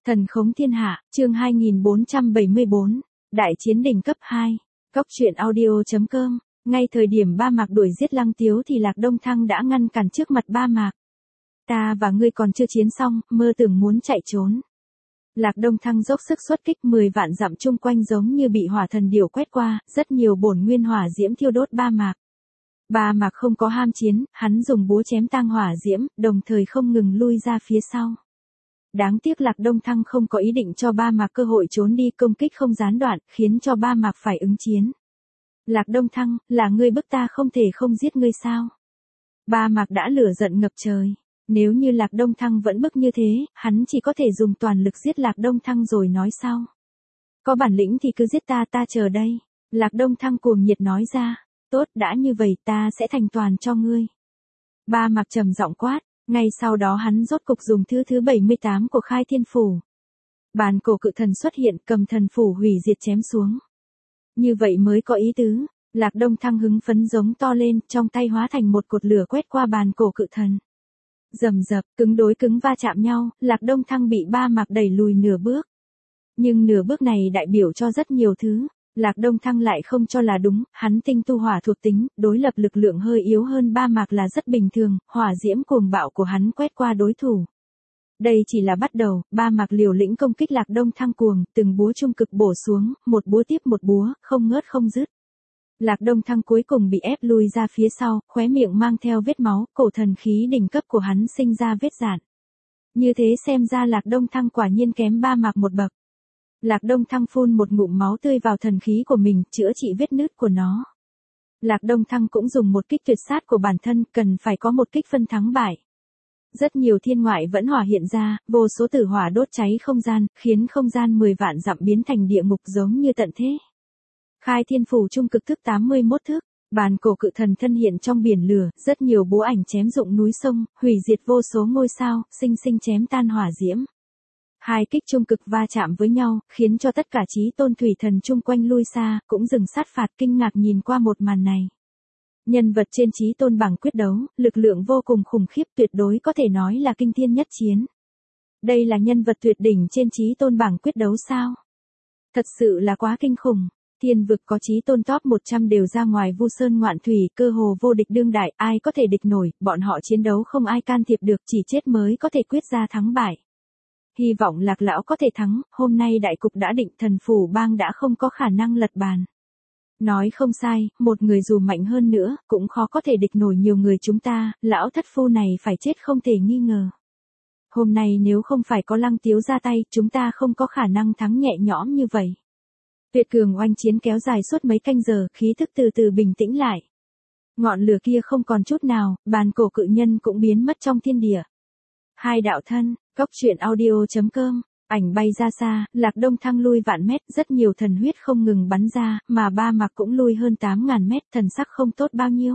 Thần khống thiên hạ, chương 2474, Đại chiến đỉnh cấp 2, Cóc truyện audio.com, ngay thời điểm Ba Mạc đuổi giết Lăng Tiếu thì Lạc Đông Thăng đã ngăn cản trước mặt Ba Mạc. Ta và ngươi còn chưa chiến xong, mơ tưởng muốn chạy trốn. Lạc Đông Thăng dốc sức xuất kích 10 vạn dặm chung quanh giống như bị hỏa thần điểu quét qua, rất nhiều bổn nguyên hỏa diễm thiêu đốt Ba Mạc. Ba Mạc không có ham chiến, hắn dùng búa chém tang hỏa diễm, đồng thời không ngừng lui ra phía sau. Đáng tiếc Lạc Đông Thăng không có ý định cho Ba Mạc cơ hội trốn đi, công kích không gián đoạn, khiến cho Ba Mạc phải ứng chiến. Lạc Đông Thăng, là ngươi bức ta không thể không giết ngươi sao? Ba Mạc đã lửa giận ngập trời. Nếu như Lạc Đông Thăng vẫn bức như thế, hắn chỉ có thể dùng toàn lực giết Lạc Đông Thăng rồi nói sau. Có bản lĩnh thì cứ giết ta, ta chờ đây. Lạc Đông Thăng cuồng nhiệt nói ra. Tốt, đã như vậy ta sẽ thành toàn cho ngươi. Ba Mạc trầm giọng quát. Ngay sau đó hắn rốt cục dùng thứ 78 của Khai Thiên Phủ. Bàn cổ cự thần xuất hiện, cầm thần phủ hủy diệt chém xuống. Như vậy mới có ý tứ. Lạc Đông Thăng hứng phấn giống to lên, trong tay hóa thành một cột lửa quét qua bàn cổ cự thần. Rầm rập, cứng đối cứng va chạm nhau, Lạc Đông Thăng bị Ba Mạc đẩy lùi nửa bước. Nhưng nửa bước này đại biểu cho rất nhiều thứ. Lạc Đông Thăng lại không cho là đúng, hắn tinh tu hỏa thuộc tính, đối lập lực lượng hơi yếu hơn Ba Mạc là rất bình thường, hỏa diễm cuồng bạo của hắn quét qua đối thủ. Đây chỉ là bắt đầu, Ba Mạc liều lĩnh công kích Lạc Đông Thăng cuồng, từng búa trung cực bổ xuống, một búa tiếp một búa, không ngớt không dứt. Lạc Đông Thăng cuối cùng bị ép lui ra phía sau, khóe miệng mang theo vết máu, cổ thần khí đỉnh cấp của hắn sinh ra vết rạn. Như thế xem ra Lạc Đông Thăng quả nhiên kém Ba Mạc một bậc. Lạc Đông Thăng phun một ngụm máu tươi vào thần khí của mình, chữa trị vết nứt của nó. Lạc Đông Thăng cũng dùng một kích tuyệt sát của bản thân, cần phải có một kích phân thắng bại. Rất nhiều thiên ngoại vẫn hỏa hiện ra, vô số tử hỏa đốt cháy không gian, khiến không gian 10 vạn dặm biến thành địa ngục giống như tận thế. Khai Thiên Phủ trung cực thức 81 thước, bàn cổ cự thần thân hiện trong biển lửa, rất nhiều búa ảnh chém rụng núi sông, hủy diệt vô số ngôi sao, sinh sinh chém tan hỏa diễm. Hai kích trung cực va chạm với nhau, khiến cho tất cả chí tôn thủy thần chung quanh lui xa, cũng dừng sát phạt kinh ngạc nhìn qua một màn này. Nhân vật trên chí tôn bảng quyết đấu, lực lượng vô cùng khủng khiếp, tuyệt đối có thể nói là kinh thiên nhất chiến. Đây là nhân vật tuyệt đỉnh trên chí tôn bảng quyết đấu sao? Thật sự là quá kinh khủng. Thiên vực có chí tôn top 100 đều ra ngoài Vu Sơn Ngoạn Thủy, cơ hồ vô địch đương đại, ai có thể địch nổi, bọn họ chiến đấu không ai can thiệp được, chỉ chết mới có thể quyết ra thắng bại. Hy vọng Lạc lão có thể thắng, hôm nay đại cục đã định, thần phủ bang đã không có khả năng lật bàn. Nói không sai, một người dù mạnh hơn nữa, cũng khó có thể địch nổi nhiều người chúng ta, lão thất phu này phải chết không thể nghi ngờ. Hôm nay nếu không phải có Lăng Tiếu ra tay, chúng ta không có khả năng thắng nhẹ nhõm như vậy. Tuyệt cường oanh chiến kéo dài suốt mấy canh giờ, khí thức từ từ bình tĩnh lại. Ngọn lửa kia không còn chút nào, bàn cổ cự nhân cũng biến mất trong thiên địa. Hai đạo thân, Cóc truyện audio.com, ảnh bay ra xa, Lạc Đông Thăng lui vạn mét, rất nhiều thần huyết không ngừng bắn ra, mà Ba Mạc cũng lui hơn 8.000 mét, thần sắc không tốt bao nhiêu.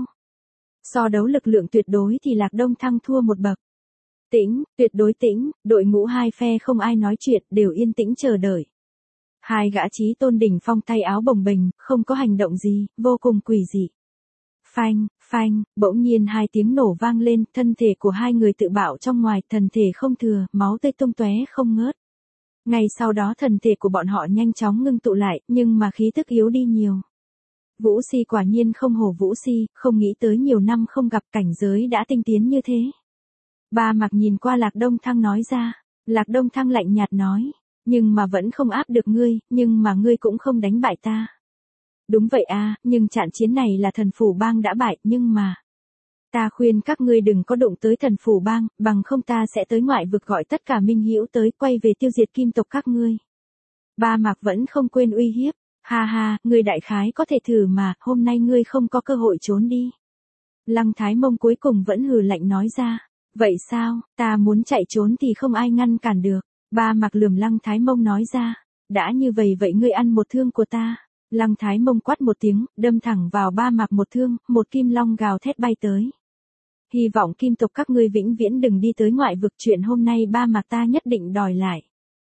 So đấu lực lượng tuyệt đối thì Lạc Đông Thăng thua một bậc. Tĩnh, tuyệt đối tĩnh, đội ngũ hai phe không ai nói chuyện, đều yên tĩnh chờ đợi. Hai gã chí tôn đỉnh phong tay áo bồng bềnh, không có hành động gì, vô cùng quỷ dị. Phanh, phanh, bỗng nhiên hai tiếng nổ vang lên, thân thể của hai người tự bạo trong ngoài, thần thể không thừa, máu tươi tung tóe không ngớt. Ngay sau đó thần thể của bọn họ nhanh chóng ngưng tụ lại, nhưng mà khí tức yếu đi nhiều. Vũ Si quả nhiên không hổ Vũ Si, không nghĩ tới nhiều năm không gặp cảnh giới đã tinh tiến như thế. Ba Mạc nhìn qua Lạc Đông Thăng nói ra. Lạc Đông Thăng lạnh nhạt nói. Nhưng mà vẫn không áp được ngươi, nhưng mà ngươi cũng không đánh bại ta. Đúng vậy à, nhưng trận chiến này là thần phủ bang đã bại, nhưng mà... Ta khuyên các ngươi đừng có đụng tới thần phủ bang, bằng không ta sẽ tới ngoại vực gọi tất cả minh hữu tới, quay về tiêu diệt kim tộc các ngươi. Ba Mạc vẫn không quên uy hiếp. Ha ha, ngươi đại khái có thể thử mà, hôm nay ngươi không có cơ hội trốn đi. Lăng Thái Mông cuối cùng vẫn hừ lạnh nói ra. Vậy sao, ta muốn chạy trốn thì không ai ngăn cản được. Ba Mạc lườm Lăng Thái Mông nói ra. Đã như vậy vậy ngươi ăn một thương của ta. Lăng Thái Mông quát một tiếng, đâm thẳng vào Ba Mạc một thương, một kim long gào thét bay tới. Hy vọng kim tộc các ngươi vĩnh viễn đừng đi tới ngoại vực, chuyện hôm nay Ba Mạc ta nhất định đòi lại.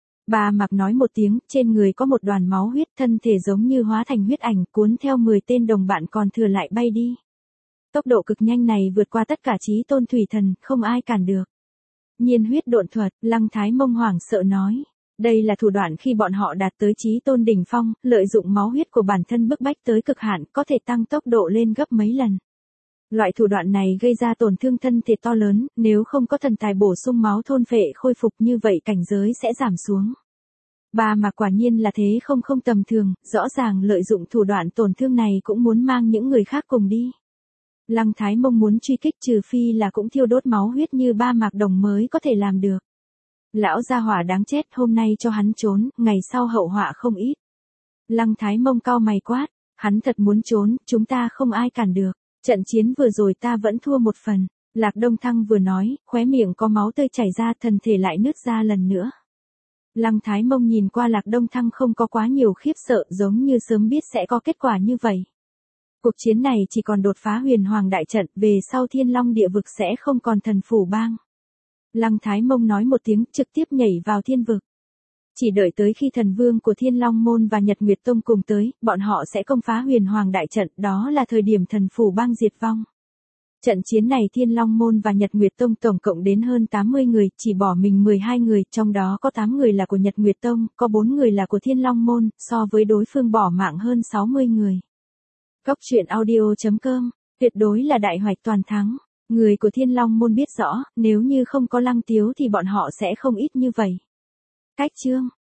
Ba Mạc nói một tiếng, trên người có một đoàn máu huyết, thân thể giống như hóa thành huyết ảnh, cuốn theo 10 tên đồng bạn còn thừa lại bay đi. Tốc độ cực nhanh này vượt qua tất cả chí tôn thủy thần, không ai cản được. Nhiên huyết độn thuật, Lăng Thái Mông hoảng sợ nói. Đây là thủ đoạn khi bọn họ đạt tới chí tôn đỉnh phong, lợi dụng máu huyết của bản thân bức bách tới cực hạn, có thể tăng tốc độ lên gấp mấy lần. Loại thủ đoạn này gây ra tổn thương thân thể to lớn, nếu không có thần tài bổ sung máu thôn phệ khôi phục như vậy cảnh giới sẽ giảm xuống. Ba Mạc quả nhiên là thế không tầm thường, rõ ràng lợi dụng thủ đoạn tổn thương này cũng muốn mang những người khác cùng đi. Lăng Thái Mông muốn truy kích trừ phi là cũng thiêu đốt máu huyết như Ba Mạc Đồng mới có thể làm được. Lão gia hỏa đáng chết, hôm nay cho hắn trốn, ngày sau hậu họa không ít. Lăng Thái Mông cau mày quát, hắn thật muốn trốn, chúng ta không ai cản được. Trận chiến vừa rồi ta vẫn thua một phần. Lạc Đông Thăng vừa nói, khóe miệng có máu tươi chảy ra, thân thể lại nứt ra lần nữa. Lăng Thái Mông nhìn qua Lạc Đông Thăng không có quá nhiều khiếp sợ, giống như sớm biết sẽ có kết quả như vậy. Cuộc chiến này chỉ còn đột phá huyền hoàng đại trận, về sau Thiên Long địa vực sẽ không còn thần phủ bang. Lăng Thái Mông nói một tiếng, trực tiếp nhảy vào thiên vực. Chỉ đợi tới khi thần vương của Thiên Long Môn và Nhật Nguyệt Tông cùng tới, bọn họ sẽ công phá huyền hoàng đại trận, đó là thời điểm thần phủ bang diệt vong. Trận chiến này Thiên Long Môn và Nhật Nguyệt Tông tổng cộng đến hơn 80 người, chỉ bỏ mình 12 người, trong đó có 8 người là của Nhật Nguyệt Tông, có 4 người là của Thiên Long Môn, so với đối phương bỏ mạng hơn 60 người. Cốc truyện audio.com, tuyệt đối là đại hoạch toàn thắng. Người của Thiên Long Môn biết rõ, nếu như không có Lăng Tiếu thì bọn họ sẽ không ít như vậy. Cách chương